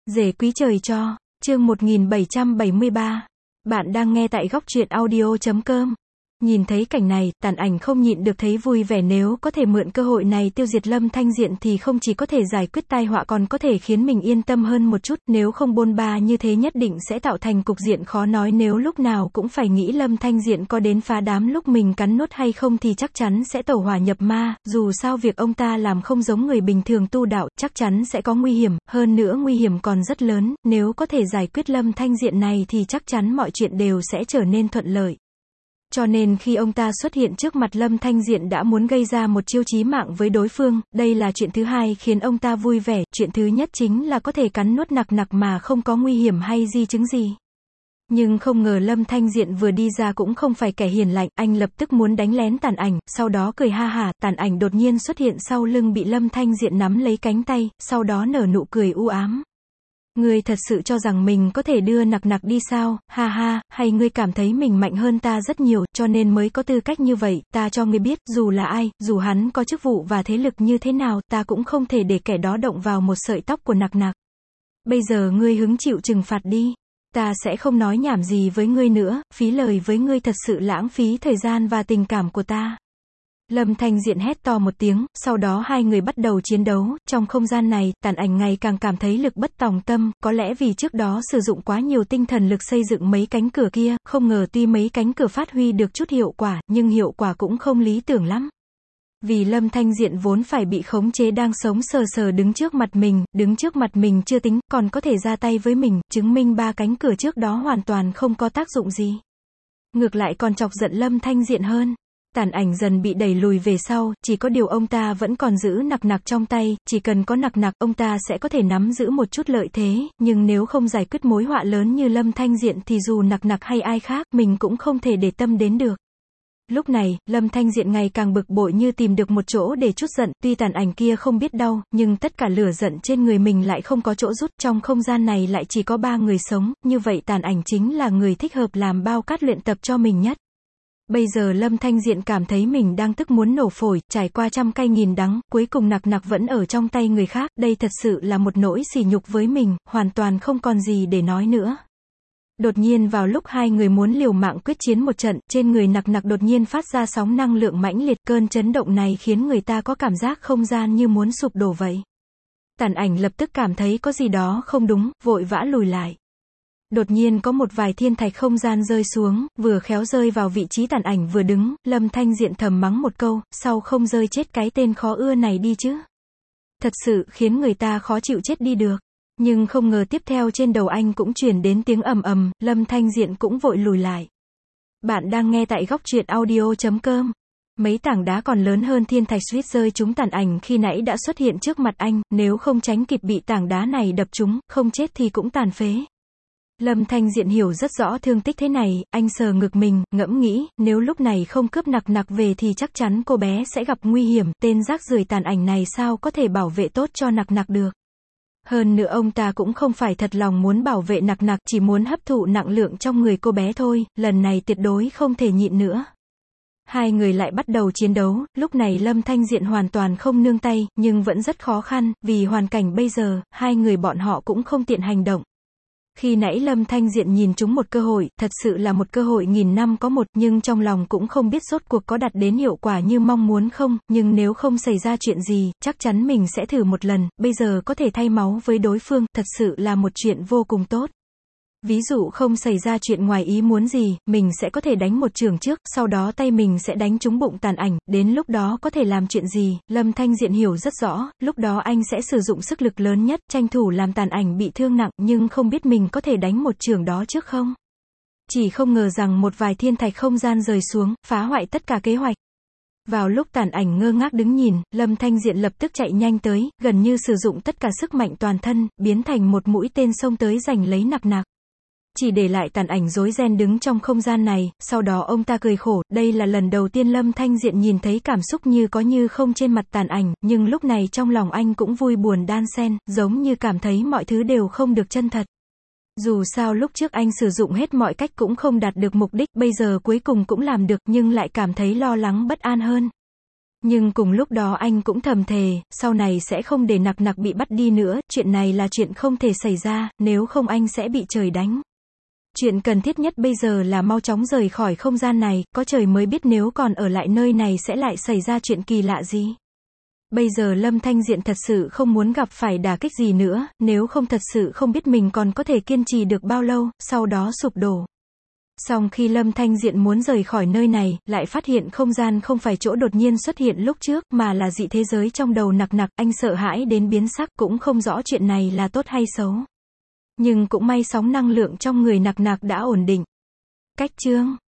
Rể quý trời cho, chương 1773. Bạn đang nghe tại góc truyện audio.com. Nhìn thấy cảnh này, Tàn Ảnh không nhịn được thấy vui vẻ, nếu có thể mượn cơ hội này tiêu diệt Lâm Thanh Diện thì không chỉ có thể giải quyết tai họa còn có thể khiến mình yên tâm hơn một chút, nếu không bôn ba như thế nhất định sẽ tạo thành cục diện khó nói, nếu lúc nào cũng phải nghĩ Lâm Thanh Diện có đến phá đám lúc mình cắn nuốt hay không thì chắc chắn sẽ tẩu hỏa nhập ma, dù sao việc ông ta làm không giống người bình thường tu đạo, chắc chắn sẽ có nguy hiểm, hơn nữa nguy hiểm còn rất lớn, nếu có thể giải quyết Lâm Thanh Diện này thì chắc chắn mọi chuyện đều sẽ trở nên thuận lợi. Cho nên khi ông ta xuất hiện trước mặt Lâm Thanh Diện đã muốn gây ra một chiêu chí mạng với đối phương, đây là chuyện thứ hai khiến ông ta vui vẻ, chuyện thứ nhất chính là có thể cắn nuốt nặc mà không có nguy hiểm hay di chứng gì. Nhưng không ngờ Lâm Thanh Diện vừa đi ra cũng không phải kẻ hiền lành, anh lập tức muốn đánh lén Tàn Ảnh, sau đó cười ha hả, Tàn Ảnh đột nhiên xuất hiện sau lưng bị Lâm Thanh Diện nắm lấy cánh tay, sau đó nở nụ cười u ám. Ngươi thật sự cho rằng mình có thể đưa nặc đi sao, ha ha, hay ngươi cảm thấy mình mạnh hơn ta rất nhiều, cho nên mới có tư cách như vậy, ta cho ngươi biết, dù là ai, dù hắn có chức vụ và thế lực như thế nào, ta cũng không thể để kẻ đó động vào một sợi tóc của nặc. Bây giờ ngươi hứng chịu trừng phạt đi. Ta sẽ không nói nhảm gì với ngươi nữa, phí lời với ngươi thật sự lãng phí thời gian và tình cảm của ta. Lâm Thanh Diện hét to một tiếng, sau đó hai người bắt đầu chiến đấu, trong không gian này, Tàn Ảnh ngày càng cảm thấy lực bất tòng tâm, có lẽ vì trước đó sử dụng quá nhiều tinh thần lực xây dựng mấy cánh cửa kia, không ngờ tuy mấy cánh cửa phát huy được chút hiệu quả, nhưng hiệu quả cũng không lý tưởng lắm. Vì Lâm Thanh Diện vốn phải bị khống chế đang sống sờ sờ đứng trước mặt mình chưa tính, còn có thể ra tay với mình, chứng minh ba cánh cửa trước đó hoàn toàn không có tác dụng gì. Ngược lại còn chọc giận Lâm Thanh Diện hơn. Tàn Ảnh dần bị đẩy lùi về sau, chỉ có điều ông ta vẫn còn giữ nặc trong tay, chỉ cần có nặc, ông ta sẽ có thể nắm giữ một chút lợi thế, nhưng nếu không giải quyết mối họa lớn như Lâm Thanh Diện thì dù nặc hay ai khác, mình cũng không thể để tâm đến được. Lúc này, Lâm Thanh Diện ngày càng bực bội như tìm được một chỗ để trút giận, tuy Tàn Ảnh kia không biết đau, nhưng tất cả lửa giận trên người mình lại không có chỗ rút, trong không gian này lại chỉ có 3 người sống, như vậy Tàn Ảnh chính là người thích hợp làm bao cát luyện tập cho mình nhất. Bây giờ Lâm Thanh Diện cảm thấy mình đang tức muốn nổ phổi, trải qua trăm cay nghìn đắng, cuối cùng nặc vẫn ở trong tay người khác, đây thật sự là một nỗi sỉ nhục với mình, hoàn toàn không còn gì để nói nữa. Đột nhiên vào lúc hai người muốn liều mạng quyết chiến một trận, trên người nặc đột nhiên phát ra sóng năng lượng mãnh liệt, cơn chấn động này khiến người ta có cảm giác không gian như muốn sụp đổ vậy. Tàn Ảnh lập tức cảm thấy có gì đó không đúng, vội vã lùi lại. Đột nhiên có một vài thiên thạch không gian rơi xuống, vừa khéo rơi vào vị trí Tàn Ảnh vừa đứng, Lâm Thanh Diện thầm mắng một câu, sau không rơi chết cái tên khó ưa này đi chứ. Thật sự khiến người ta khó chịu chết đi được. Nhưng không ngờ tiếp theo trên đầu anh cũng truyền đến tiếng ầm ầm, Lâm Thanh Diện cũng vội lùi lại. Bạn đang nghe tại góc truyện audio.com. Mấy tảng đá còn lớn hơn thiên thạch suýt rơi trúng Tàn Ảnh khi nãy đã xuất hiện trước mặt anh, nếu không tránh kịp bị tảng đá này đập trúng, không chết thì cũng tàn phế. Lâm Thanh Diện hiểu rất rõ thương tích thế này, anh sờ ngực mình, ngẫm nghĩ, nếu lúc này không cướp nặc về thì chắc chắn cô bé sẽ gặp nguy hiểm, tên rác rưởi Tàn Ảnh này sao có thể bảo vệ tốt cho nặc được. Hơn nữa ông ta cũng không phải thật lòng muốn bảo vệ nặc, chỉ muốn hấp thụ năng lượng trong người cô bé thôi, lần này tuyệt đối không thể nhịn nữa. Hai người lại bắt đầu chiến đấu, lúc này Lâm Thanh Diện hoàn toàn không nương tay, nhưng vẫn rất khó khăn, vì hoàn cảnh bây giờ, hai người bọn họ cũng không tiện hành động. Khi nãy Lâm Thanh Diện nhìn trúng một cơ hội, thật sự là một cơ hội nghìn năm có một, nhưng trong lòng cũng không biết rốt cuộc có đạt đến hiệu quả như mong muốn không, nhưng nếu không xảy ra chuyện gì, chắc chắn mình sẽ thử một lần, bây giờ có thể thay máu với đối phương, thật sự là một chuyện vô cùng tốt. Ví dụ không xảy ra chuyện ngoài ý muốn gì, mình sẽ có thể đánh một chưởng trước, sau đó tay mình sẽ đánh trúng bụng Tàn Ảnh, đến lúc đó có thể làm chuyện gì, Lâm Thanh Diện hiểu rất rõ, lúc đó anh sẽ sử dụng sức lực lớn nhất, tranh thủ làm Tàn Ảnh bị thương nặng, nhưng không biết mình có thể đánh một chưởng đó trước không. Chỉ không ngờ rằng một vài thiên thạch không gian rơi xuống, phá hoại tất cả kế hoạch. Vào lúc Tàn Ảnh ngơ ngác đứng nhìn, Lâm Thanh Diện lập tức chạy nhanh tới, gần như sử dụng tất cả sức mạnh toàn thân, biến thành một mũi tên xông tới giành lấy nặc. Chỉ để lại Tàn Ảnh rối ren đứng trong không gian này, sau đó ông ta cười khổ, đây là lần đầu tiên Lâm Thanh Diện nhìn thấy cảm xúc như có như không trên mặt Tàn Ảnh, nhưng lúc này trong lòng anh cũng vui buồn đan xen, giống như cảm thấy mọi thứ đều không được chân thật. Dù sao lúc trước anh sử dụng hết mọi cách cũng không đạt được mục đích, bây giờ cuối cùng cũng làm được, nhưng lại cảm thấy lo lắng bất an hơn. Nhưng cùng lúc đó anh cũng thầm thề, sau này sẽ không để Nặc Nặc bị bắt đi nữa, chuyện này là chuyện không thể xảy ra, nếu không anh sẽ bị trời đánh. Chuyện cần thiết nhất bây giờ là mau chóng rời khỏi không gian này, có trời mới biết nếu còn ở lại nơi này sẽ lại xảy ra chuyện kỳ lạ gì. Bây giờ Lâm Thanh Diện thật sự không muốn gặp phải đả kích gì nữa, nếu không thật sự không biết mình còn có thể kiên trì được bao lâu, sau đó sụp đổ. Song khi Lâm Thanh Diện muốn rời khỏi nơi này, lại phát hiện không gian không phải chỗ đột nhiên xuất hiện lúc trước, mà là dị thế giới trong đầu Nặc Nặc, anh sợ hãi đến biến sắc, cũng không rõ chuyện này là tốt hay xấu. Nhưng cũng may sóng năng lượng trong người Nặc Nặc đã ổn định. Cách chương